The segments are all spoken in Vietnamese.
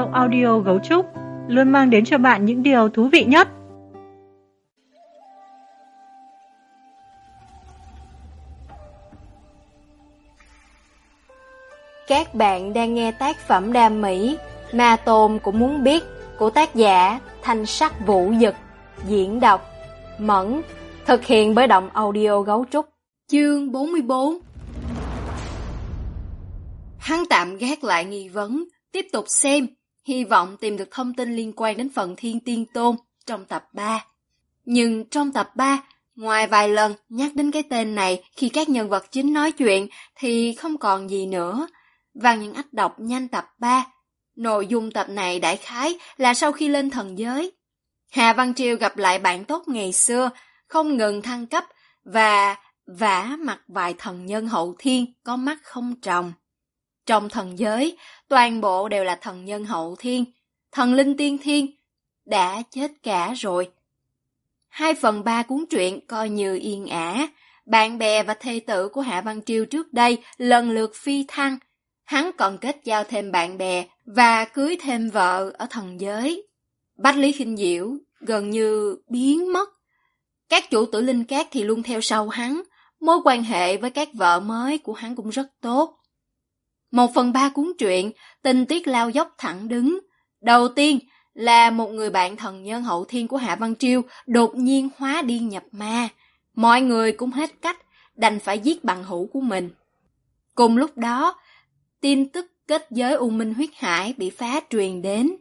audio Gấu Trúc luôn mang đến cho bạn những điều thú vị nhất. Các bạn đang nghe tác phẩm đam mỹ Ma Tôn Cũng Muốn Biết của tác giả Thanh Sắc Vũ Dực, diễn đọc Mẫn, thực hiện bởi Động Audio Gấu Trúc. Chương 44. Hắn tạm gác lại nghi vấn, tiếp tục xem, hy vọng tìm được thông tin liên quan đến phần Thiên Tiên Tôn trong tập 3. Nhưng trong tập 3, ngoài vài lần nhắc đến cái tên này khi các nhân vật chính nói chuyện thì không còn gì nữa. Văn Nhân Ách đọc nhanh tập 3. Nội dung tập này đại khái là sau khi lên thần giới, Hà Văn Triều gặp lại bạn tốt ngày xưa, không ngừng thăng cấp và vả mặt vài thần nhân hậu thiên có mắt không tròng. Trong thần giới, toàn bộ đều là thần nhân hậu thiên, thần linh tiên thiên đã chết cả rồi. 2/3 cuốn truyện coi như yên ả. Bạn bè và thê tử của Hạ Văn Triều trước đây lần lượt phi thăng. Hắn còn kết giao thêm bạn bè và cưới thêm vợ ở thần giới. Bách Lý Khinh Diễu gần như biến mất. Các chủ tử linh cát thì luôn theo sau hắn. Mối quan hệ với các vợ mới của hắn cũng rất tốt. 1/3 cuốn truyện, tình tiết lao dốc thẳng đứng. Đầu tiên là một người bạn thần nhân hậu thiên của Hạ Văn Triều đột nhiên hóa điên nhập ma. Mọi người cũng hết cách, đành phải giết bằng hữu của mình. Cùng lúc đó, tin tức kết giới U Minh Huyết Hải bị phá truyền đến.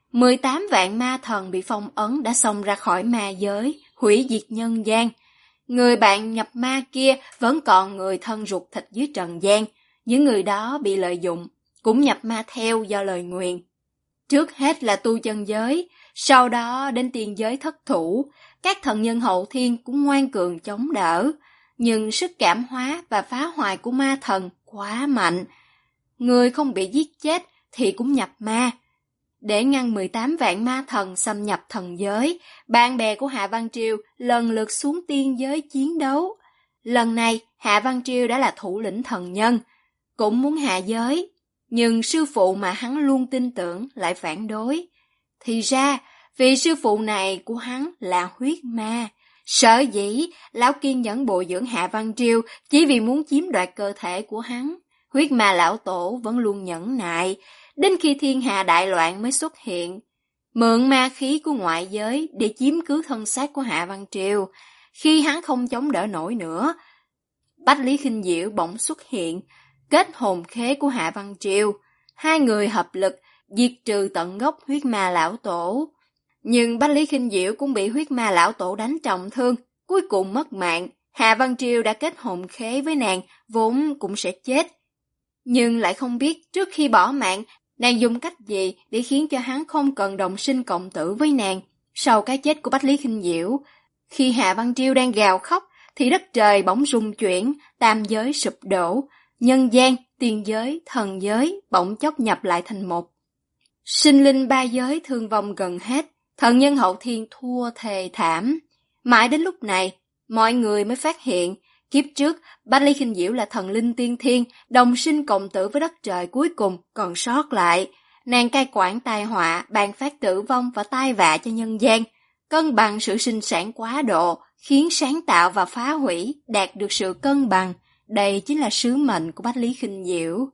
18 vạn ma thần bị phong ấn đã xông ra khỏi ma giới, hủy diệt nhân gian. Người bạn nhập ma kia vẫn còn người thân ruột thịt dưới trần gian. Những người đó bị lợi dụng, cũng nhập ma theo do lời nguyền. Trước hết là tu chân giới, sau đó đến tiên giới thất thủ. Các thần nhân hậu thiên cũng ngoan cường chống đỡ. Nhưng sức cảm hóa và phá hoại của ma thần quá mạnh. Người không bị giết chết thì cũng nhập ma. Để ngăn 18 vạn ma thần xâm nhập thần giới, bạn bè của Hạ Văn Triều lần lượt xuống tiên giới chiến đấu. Lần này, Hạ Văn Triều đã là thủ lĩnh thần nhân, cũng muốn hạ giới, nhưng sư phụ mà hắn luôn tin tưởng lại phản đối. Thì ra, vì sư phụ này của hắn là huyết ma. Sở dĩ, lão kiên nhẫn bồi dưỡng Hạ Văn Triều chỉ vì muốn chiếm đoạt cơ thể của hắn. Huyết ma lão tổ vẫn luôn nhẫn nại, đến khi thiên hạ đại loạn mới xuất hiện, mượn ma khí của ngoại giới để chiếm cứ thân xác của Hạ Văn Triều. Khi hắn không chống đỡ nổi nữa, Bách Lý Khinh Diễu bỗng xuất hiện, kết hồn khế của Hạ Văn Triều. Hai người hợp lực diệt trừ tận gốc huyết ma lão tổ. Nhưng Bách Lý Khinh Diễu cũng bị huyết ma lão tổ đánh trọng thương, cuối cùng mất mạng. Hạ Văn Triều đã kết hồn khế với nàng, vốn cũng sẽ chết. Nhưng lại không biết trước khi bỏ mạng, nàng dùng cách gì để khiến cho hắn không cần đồng sinh cộng tử với nàng. Sau cái chết của Bách Lý Khinh Diễu, khi Hạ Văn Triều đang gào khóc, thì đất trời bỗng rung chuyển, tam giới sụp đổ, nhân gian, tiên giới, thần giới bỗng chốc nhập lại thành một. Sinh linh ba giới thương vong gần hết, thần nhân hậu thiên thua thề thảm. Mãi đến lúc này, mọi người mới phát hiện, kiếp trước, Bách Lý Khinh Diễu là thần linh tiên thiên, đồng sinh cộng tử với đất trời cuối cùng còn sót lại. Nàng cai quản tai họa, ban phát tử vong và tai vạ cho nhân gian, cân bằng sự sinh sản quá độ, khiến sáng tạo và phá hủy đạt được sự cân bằng. Đây chính là sứ mệnh của Bách Lý Khinh Diễu.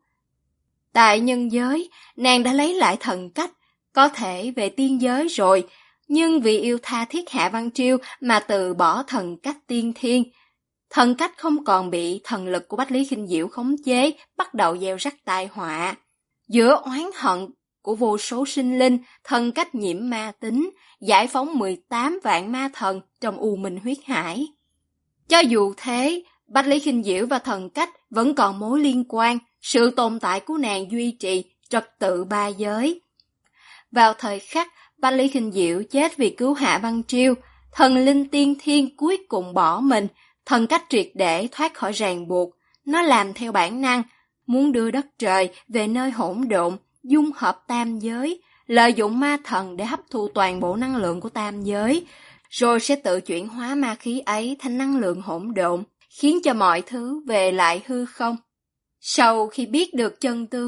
Tại nhân giới, nàng đã lấy lại thần cách, có thể về tiên giới rồi, nhưng vì yêu tha thiết Hạ Văn Triều mà từ bỏ thần cách tiên thiên. Thần cách không còn bị thần lực của Bách Lý Khinh Diễu khống chế, bắt đầu gieo rắc tai họa. Giữa oán hận của vô số sinh linh, thần cách nhiễm ma tính, giải phóng 18 vạn ma thần trong U Minh Huyết Hải. Cho dù thế, Bách Lý Khinh Diễu và thần cách vẫn còn mối liên quan, sự tồn tại của nàng duy trì trật tự ba giới. Vào thời khắc Bách Lý Khinh Diễu chết vì cứu Hạ Văn Triều, thần linh tiên thiên cuối cùng bỏ mình, thần cách triệt để thoát khỏi ràng buộc. Nó làm theo bản năng, muốn đưa đất trời về nơi hỗn độn, dung hợp tam giới, lợi dụng ma thần để hấp thu toàn bộ năng lượng của tam giới, rồi sẽ tự chuyển hóa ma khí ấy thành năng lượng hỗn độn, khiến cho mọi thứ về lại hư không. Sau khi biết được chân tướng,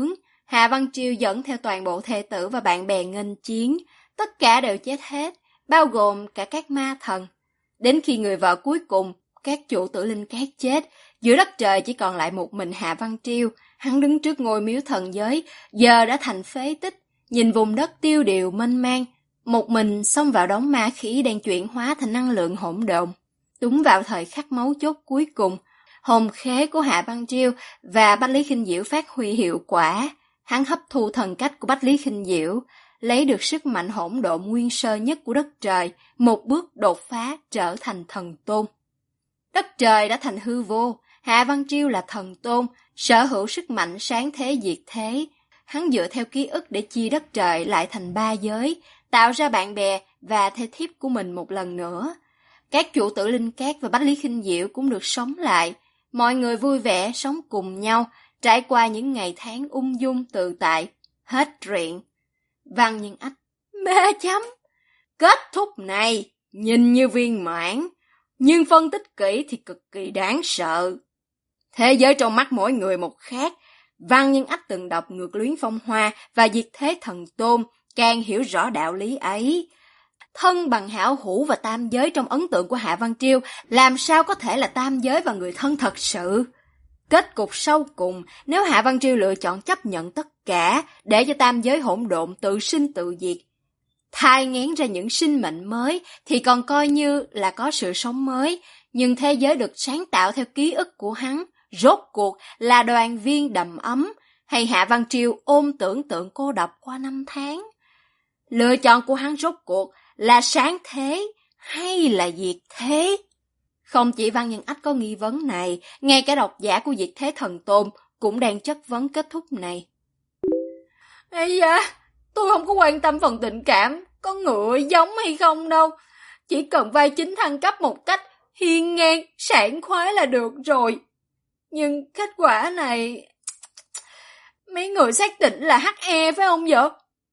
Hạ Văn Triều dẫn theo toàn bộ thê tử và bạn bè nghênh chiến, tất cả đều chết hết, bao gồm cả các ma thần. Đến khi người vợ cuối cùng, các chủ tử linh cát chết, giữa đất trời chỉ còn lại một mình Hạ Văn Triều. Hắn đứng trước ngôi miếu thần giới, giờ đã thành phế tích, nhìn vùng đất tiêu điều mênh mang, một mình xông vào đống ma khí đang chuyển hóa thành năng lượng hỗn độn. Đúng vào thời khắc mấu chốt cuối cùng, hồn khế của Hạ Văn Triều và Bách Lý Khinh Diễu phát huy hiệu quả. Hắn hấp thu thần cách của Bách Lý Khinh Diễu, lấy được sức mạnh hỗn độn nguyên sơ nhất của đất trời, một bước đột phá trở thành thần tôn. Đất trời đã thành hư vô, Hạ Văn Triều là thần tôn, sở hữu sức mạnh sáng thế diệt thế. Hắn dựa theo ký ức để chia đất trời lại thành 3 giới, tạo ra bạn bè và thê thiếp của mình một lần nữa. Các chủ tử linh cát và Bách Lý Khinh Diễu cũng được sống lại. Mọi người vui vẻ sống cùng nhau, trải qua những ngày tháng ung dung tự tại. Hết truyện. Văn Nhân Ách. Mê chấm. Kết thúc này, nhìn như viên mãn, nhưng phân tích kỹ thì cực kỳ đáng sợ. Thế giới trong mắt mỗi người một khác. Văn Nhân Ách từng đọc Ngược Luyến Phong Hoa và Diệt Thế Thần Tôn, càng hiểu rõ đạo lý ấy. Thân bằng hảo hữu và tam giới trong ấn tượng của Hạ Văn Triều làm sao có thể là tam giới và người thân thật sự. Kết cục sau cùng, nếu Hạ Văn Triều lựa chọn chấp nhận tất cả để cho tam giới hỗn độn tự sinh tự diệt, thai nghén ra những sinh mệnh mới thì còn coi như là có sự sống mới, nhưng thế giới được sáng tạo theo ký ức của hắn, rốt cuộc là đoàn viên đầm ấm, hay Hạ Văn Triều ôm tưởng tượng cô độc qua 5 tháng. Lựa chọn của hắn rốt cuộc là sáng thế hay là diệt thế? Không chỉ Văn Nhân Ách có nghi vấn này, ngay cả độc giả của Diệt Thế Thần Tôn cũng đang chất vấn kết thúc này. Ây da, tôi không có quan tâm phần tình cảm, có ngựa giống hay không đâu. Chỉ cần vai chính thăng cấp một cách hiên ngang, sảng khoái là được rồi. Nhưng kết quả này... Mấy người xác định là HE phải không vậy?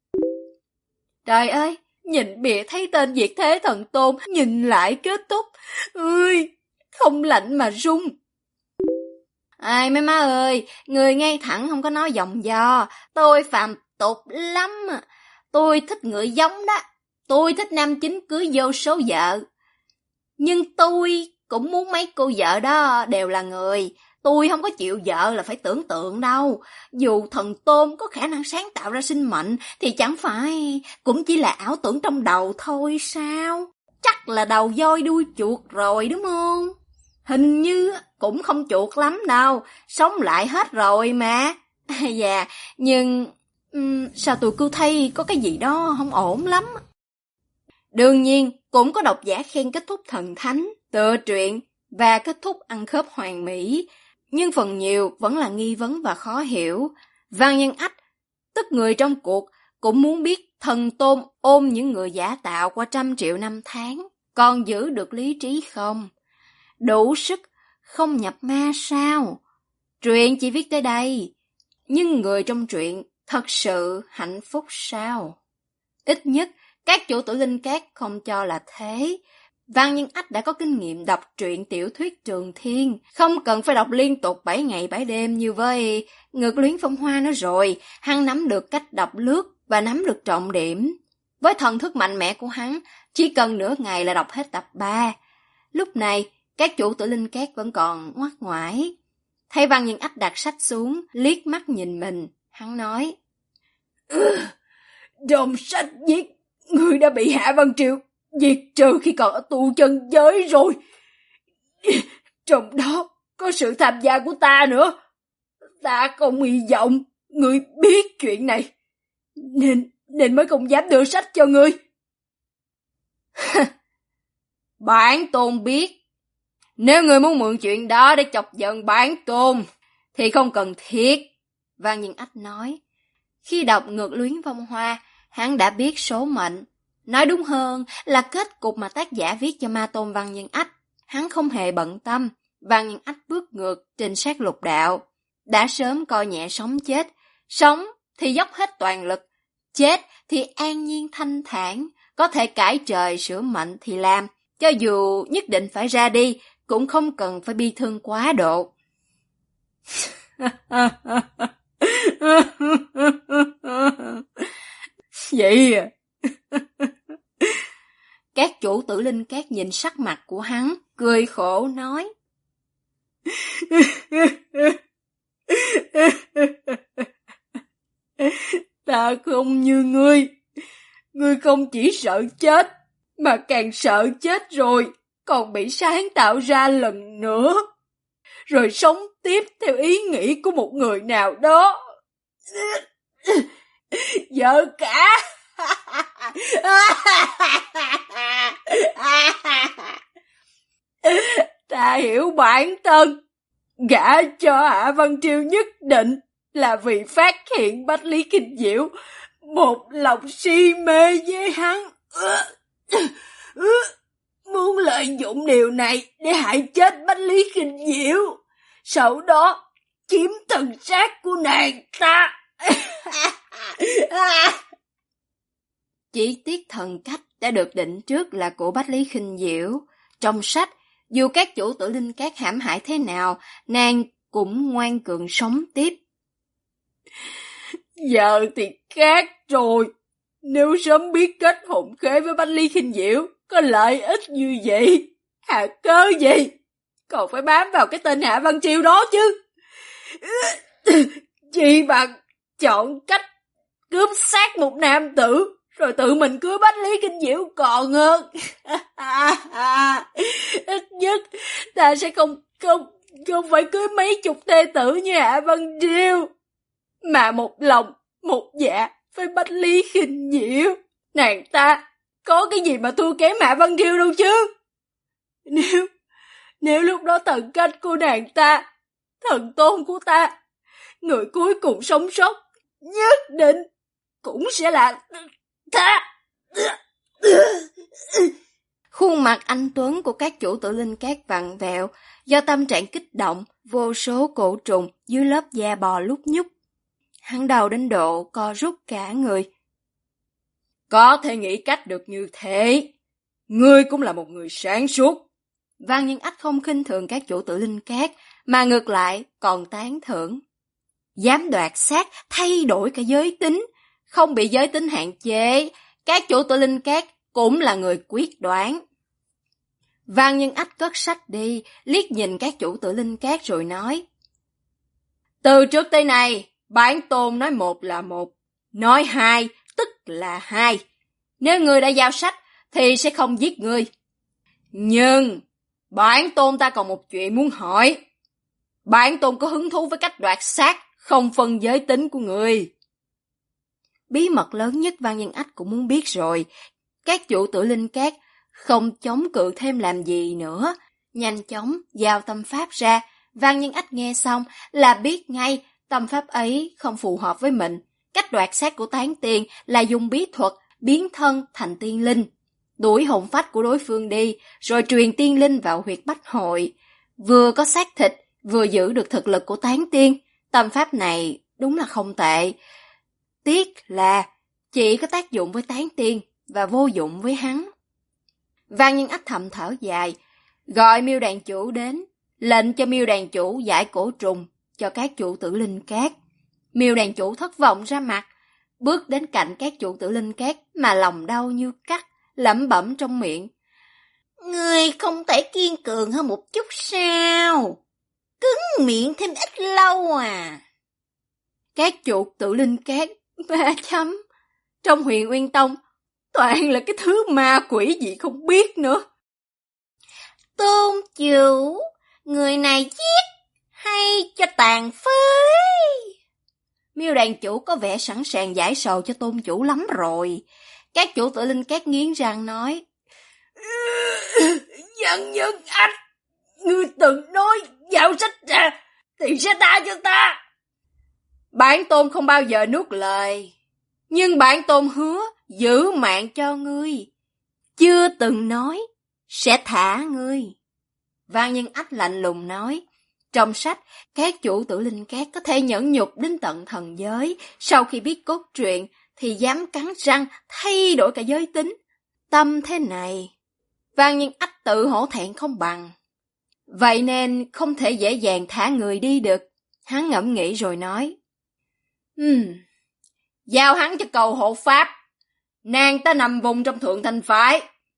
Trời ơi, nhìn bìa thấy tên Diệt Thế Thần Tôn, nhìn lại kết thúc. Ơi, không lạnh mà run. Ai mấy má ơi, người ngay thẳng không có nói vòng do. Tôi phàm tục lắm. Tôi thích người giống đó. Tôi thích nam chính cưới vô số vợ. Nhưng tôi cũng muốn mấy cô vợ đó đều là người. Tôi không có chịu vợ là phải tưởng tượng đâu. Dù thần tôn có khả năng sáng tạo ra sinh mệnh thì chẳng phải cũng chỉ là ảo tưởng trong đầu thôi sao? Chắc là đầu voi đuôi chuột rồi đúng không? Hình như cũng không chuột lắm đâu, sống lại hết rồi mà. Dạ, nhưng sao tôi cứ thấy có cái gì đó không ổn lắm. Đương nhiên, cũng có độc giả khen kết thúc thần thánh, tựa truyện và kết thúc ăn khớp hoàn mỹ. Nhưng phần nhiều vẫn là nghi vấn và khó hiểu. Văn Nhân Ách, tức người trong cuộc, cũng muốn biết thần tôn ôm những người giả tạo qua 100 triệu năm tháng, còn giữ được lý trí không? Đủ sức, không nhập ma sao? Truyện chỉ viết tới đây, nhưng người trong truyện thật sự hạnh phúc sao? Ít nhất, các chủ tử linh cát không cho là thế. Văn Nhân Ách đã có kinh nghiệm đọc truyện tiểu thuyết Trường Thiên, không cần phải đọc liên tục 7 ngày 7 đêm như với Ngược Luyến Phong Hoa nữa rồi. Hắn nắm được cách đọc lướt và nắm được trọng điểm. Với thần thức mạnh mẽ của hắn, chỉ cần nửa ngày là đọc hết tập 3. Lúc này, các chủ tử linh cát vẫn còn ngoắt ngoải. Thấy Văn Nhân Ách đặt sách xuống, liếc mắt nhìn mình, hắn nói: Trong sách viết, người đã bị Hạ Văn Triều diệt trừ khi còn ở tù chân giới rồi. Trong đó có sự tham gia của ta nữa. Ta không hy vọng người biết chuyện này, nên mới không dám đưa sách cho ngươi. Bản tôn biết. Nếu ngươi muốn mượn chuyện đó để chọc giận bản tôn thì không cần thiết, Văn Nhân Ách nói. Khi đọc Ngược Luyến Phong Hoa, hắn đã biết số mệnh. Nói đúng hơn là kết cục mà tác giả viết cho ma tôn Văn Nhân Ách. Hắn không hề bận tâm. Văn Nhân Ách bước ngược trên sát lục đạo. Đã sớm coi nhẹ sống chết. Sống thì dốc hết toàn lực. Chết thì an nhiên thanh thản. Có thể cải trời sửa mệnh thì làm. Cho dù nhất định phải ra đi, cũng không cần phải bi thương quá độ. vậy à? Các chủ tử linh cát nhìn sắc mặt của hắn, cười khổ nói. Ta không như ngươi. Ngươi không chỉ sợ chết, mà càng sợ chết rồi, còn bị sáng tạo ra lần nữa. Rồi sống tiếp theo ý nghĩ của một người nào đó. Vợ cả. Ta hiểu bản thân. Gả cho Hạ Văn Triều nhất định là vì phát hiện Bách Lý Kinh Diệu một lòng si mê với hắn. Muốn lợi dụng điều này để hại chết Bách Lý Kinh Diệu, sau đó chiếm thần xác của nàng ta. Chi tiết thần cách đã được định trước là của Bách Lý Kinh Diệu. Trong sách, dù các chủ tử linh cát hãm hại thế nào, nàng cũng ngoan cường sống tiếp. Giờ thì khác rồi. Nếu sớm biết kết hôn khế với Bách Lý Kinh Diệu có lợi ích như vậy, hà cớ gì còn phải bám vào cái tên Hạ Văn Triều đó chứ. Chỉ bằng chọn cách cướp xác một nam tử rồi tự mình cưới Bách Lý Kinh Diệu còn hơn. Ít nhất ta sẽ không phải cưới mấy chục thê tử như Hạ Văn Triều, mà một lòng một dạ với Bách Lý Kinh Diệu. Nàng ta có cái gì mà thua kém Hạ Văn Triều đâu chứ. Nếu lúc đó thần cách của nàng ta, thần tôn của ta, người cuối cùng sống sót nhất định cũng sẽ là ta. Khuôn mặt anh tuấn của các chủ tử linh cát vặn vẹo, do tâm trạng kích động, vô số cổ trùng dưới lớp da bò lúc nhúc. Hắn đau đến độ co rút cả người. Có thể nghĩ cách được như thế, ngươi cũng là một người sáng suốt. Văn Nhân Ách không khinh thường các chủ tử linh cát, mà ngược lại còn tán thưởng. Dám đoạt xác, thay đổi cả giới tính, không bị giới tính hạn chế, các chủ tử linh cát cũng là người quyết đoán. Văn Nhân Ách cất sách đi, liếc nhìn các chủ tử linh cát rồi nói. Từ trước tới nay, bản tôn nói một là một, nói hai tức là hai. Nếu ngươi đã giao sách thì sẽ không giết ngươi. Nhưng bản tôn ta còn một chuyện muốn hỏi. Bản tôn có hứng thú với cách đoạt xác không phân giới tính của ngươi. Bí mật lớn nhất Văn Nhân Ách cũng muốn biết rồi. Các chủ tử linh cát không chống cự thêm làm gì nữa, nhanh chóng giao tâm pháp ra. Văn Nhân Ách nghe xong là biết ngay tâm pháp ấy không phù hợp với mình. Cách đoạt xác của tán tiên là dùng bí thuật biến thân thành tiên linh, đuổi hồn phách của đối phương đi, rồi truyền tiên linh vào huyệt bách hội. Vừa có xác thịt, vừa giữ được thực lực của tán tiên. Tâm pháp này đúng là không tệ. Tiếc là chỉ có tác dụng với tán tiên và vô dụng với hắn. Văn Nhân Ách thầm thở dài, gọi Miêu đàn chủ đến, lệnh cho Miêu đàn chủ giải cổ trùng cho các chủ tử linh cát. Miêu đàn chủ thất vọng ra mặt, bước đến cạnh các chủ tử linh cát mà lòng đau như cắt, lẩm bẩm trong miệng. Ngươi không thể kiên cường hơn một chút sao? Cứng miệng thêm ít lâu à? Các chủ tử linh cát 3 chấm. Trong Huyền Uyên Tông, toàn là cái thứ ma quỷ gì không biết nữa. Tôn chủ, người này giết hay cho tàn phế? Miêu đàn chủ có vẻ sẵn sàng giải sầu cho tôn chủ lắm rồi. Các chủ tử linh cát nghiến răng nói. Văn Nhân Ách, ngươi từng nói giao sách ra thì sẽ tha cho ta. Bản tôn không bao giờ nuốt lời, nhưng bản tôn hứa giữ mạng cho ngươi, chưa từng nói sẽ thả ngươi. Văn Nhân Ách lạnh lùng nói. Trong sách, các chủ tử linh cát có thể nhẫn nhục đến tận thần giới, sau khi biết cốt truyện thì dám cắn răng thay đổi cả giới tính. Tâm thế này, Văn Nhân Ách tự hổ thẹn không bằng. Vậy nên không thể dễ dàng thả người đi được. Hắn ngẫm nghĩ rồi nói. Giao hắn cho cầu hộ pháp, nàng ta nằm vùng trong thượng thành phái.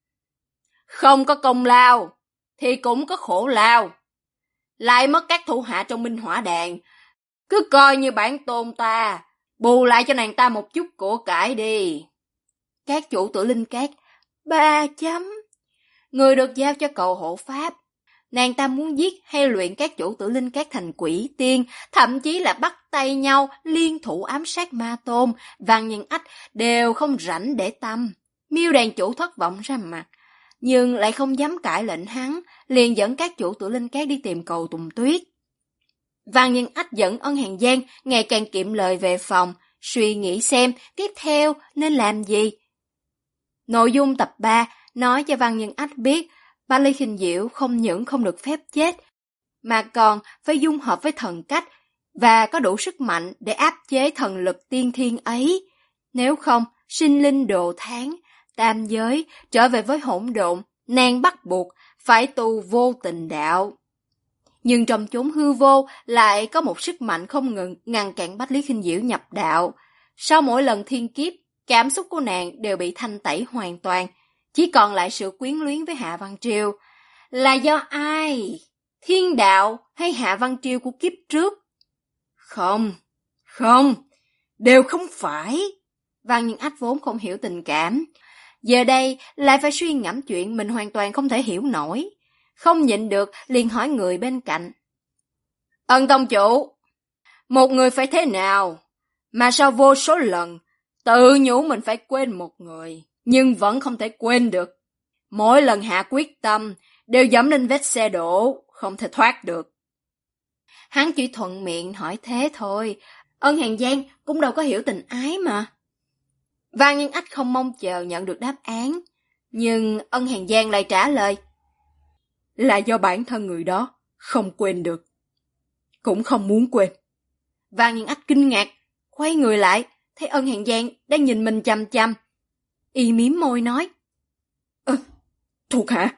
Không có công lao, thì cũng có khổ lao. Lại mất các thủ hạ trong Minh Hỏa Đàn, cứ coi như bản tôn ta, bù lại cho nàng ta một chút của cải đi. Các chủ Tử Linh Cát 3 chấm. Người được giao cho cầu hộ pháp. Nàng ta muốn giết hay luyện các chủ Tử Linh Cát thành quỷ tiên, thậm chí là bắt tay nhau liên thủ ám sát ma tôn, Văn Nhân Ách đều không rảnh để tâm. Miêu đàn chủ thất vọng ra mặt, nhưng lại không dám cãi lệnh hắn, liền dẫn các chủ Tử Linh Cát đi tìm Cầu Tùng Tuyết. Văn Nhân Ách dẫn Ân Hàn Giang ngày càng kiệm lời về phòng, suy nghĩ xem tiếp theo nên làm gì. Nội dung tập 3 nói cho Văn Nhân Ách biết Bách Lý Khinh Diệu không những không được phép chết, mà còn phải dung hợp với thần cách và có đủ sức mạnh để áp chế thần lực tiên thiên ấy. Nếu không, sinh linh đồ tháng, tam giới trở về với hỗn độn, nàng bắt buộc phải tu vô tình đạo. Nhưng trong chốn hư vô lại có một sức mạnh không ngừng ngăn cản Bách Lý Khinh Diệu nhập đạo. Sau mỗi lần thiên kiếp, cảm xúc của nàng đều bị thanh tẩy hoàn toàn, chỉ còn lại sự quyến luyến với Hạ Văn Triều. Là do ai? Thiên đạo hay Hạ Văn Triều của kiếp trước? Không, đều không phải. Văn Nhân Ách vốn không hiểu tình cảm, giờ đây lại phải suy ngẫm chuyện mình hoàn toàn không thể hiểu nổi. Không nhịn được liền hỏi người bên cạnh. Ân tông chủ, một người phải thế nào mà sau vô số lần tự nhủ mình phải quên một người, nhưng vẫn không thể quên được. Mỗi lần hạ quyết tâm đều dẫm lên vết xe đổ, không thể thoát được. Hắn chỉ thuận miệng hỏi thế thôi, Ân Hàn Giang cũng đâu có hiểu tình ái mà. Văn Nhân Ách không mong chờ nhận được đáp án, nhưng Ân Hàn Giang lại trả lời. Là do bản thân người đó không quên được, cũng không muốn quên. Văn Nhân Ách kinh ngạc, quay người lại, thấy Ân Hàn Giang đang nhìn mình chằm chằm. Y mím môi nói. Thuộc hạ.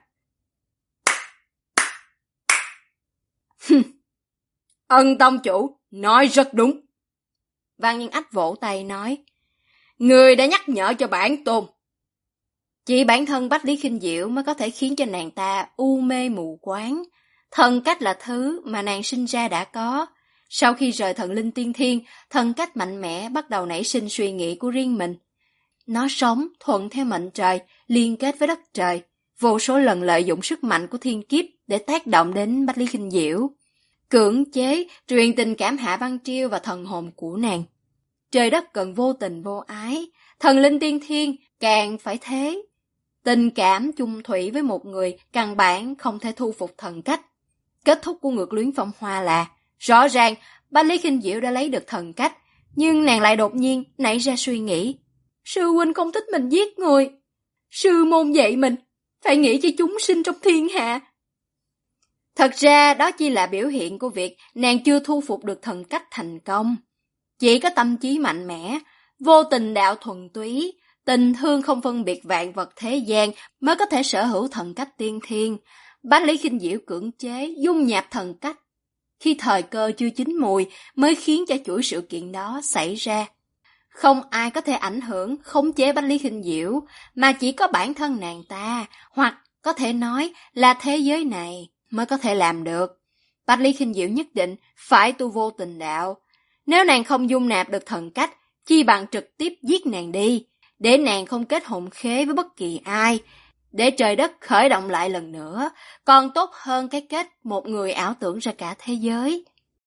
Ân tông chủ nói rất đúng. Văn Nhân Ách vỗ tay nói. Người đã nhắc nhở cho bản tôn. Chỉ bản thân Bách Lý Khinh Diệu mới có thể khiến cho nàng ta u mê mù quáng. Thần cách là thứ mà nàng sinh ra đã có. Sau khi rời thần linh tiên thiên, thần cách mạnh mẽ bắt đầu nảy sinh suy nghĩ của riêng mình. Nó sống thuận theo mệnh trời, liên kết với đất trời, vô số lần lợi dụng sức mạnh của thiên kiếp để tác động đến Bách Lý Khinh Diệu, cưỡng chế truyền tình cảm Hạ Văn Triều và thần hồn của nàng. Trời đất cần vô tình vô ái, thần linh tiên thiên càng phải thế. Tình cảm chung thủy với một người căn bản không thể thu phục thần cách. Kết thúc của Ngược Luyến Phong Hoa là rõ ràng Bách Lý Khinh Diệu đã lấy được thần cách, nhưng nàng lại đột nhiên nảy ra suy nghĩ. Sư huynh không thích mình giết người. Sư môn dạy mình phải nghĩ cho chúng sinh trong thiên hạ. Thật ra đó chỉ là biểu hiện của việc nàng chưa thu phục được thần cách thành công. Chỉ có tâm trí mạnh mẽ, vô tình đạo thuần túy, tình thương không phân biệt vạn vật thế gian mới có thể sở hữu thần cách tiên thiên. Bách Lý Khinh Diệu cưỡng chế, dung nhạp thần cách. Khi thời cơ chưa chín mùi mới khiến cho chuỗi sự kiện đó xảy ra. Không ai có thể ảnh hưởng, khống chế Bách Lý Khinh Diệu, mà chỉ có bản thân nàng ta, hoặc có thể nói là thế giới này mới có thể làm được. Bách Lý Khinh Diệu nhất định phải tu vô tình đạo. Nếu nàng không dung nạp được thần cách, chi bằng trực tiếp giết nàng đi, để nàng không kết hôn khế với bất kỳ ai, để trời đất khởi động lại lần nữa, còn tốt hơn cái kết một người ảo tưởng ra cả thế giới.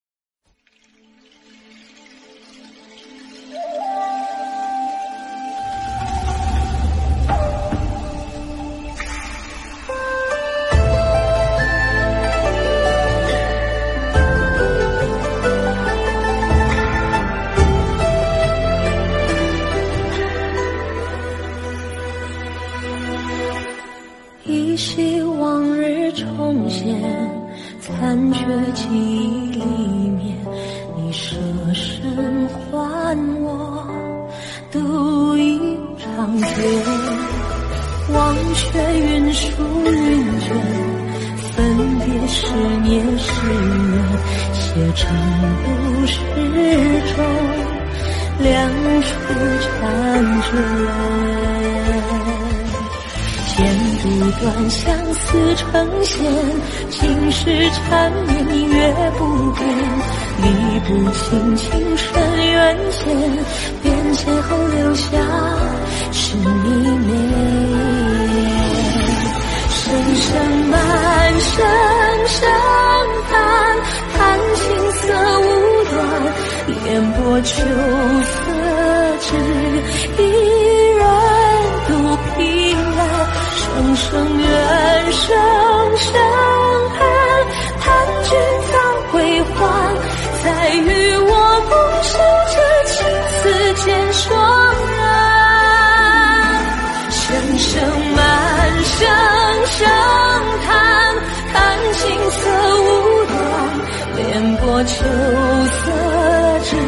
依稀往日重现，残缺记忆里面，你舍身还我度一场劫，忘却云舒云卷，分别是年是缘，写成故事中两处缠着。剪不断，相思成线，情是缠绵，你越不变。理不清情深缘浅，变迁后留下是你面。声声满声声叹，叹青涩无端，烟波秋色只一人独凭栏。声声怨，声声恨，叹君早归还，再与我共守这青丝渐霜染。声声满，声声叹，叹青涩无端，莲波秋色只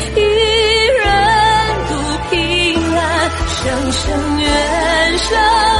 一人独凭栏。声声怨，声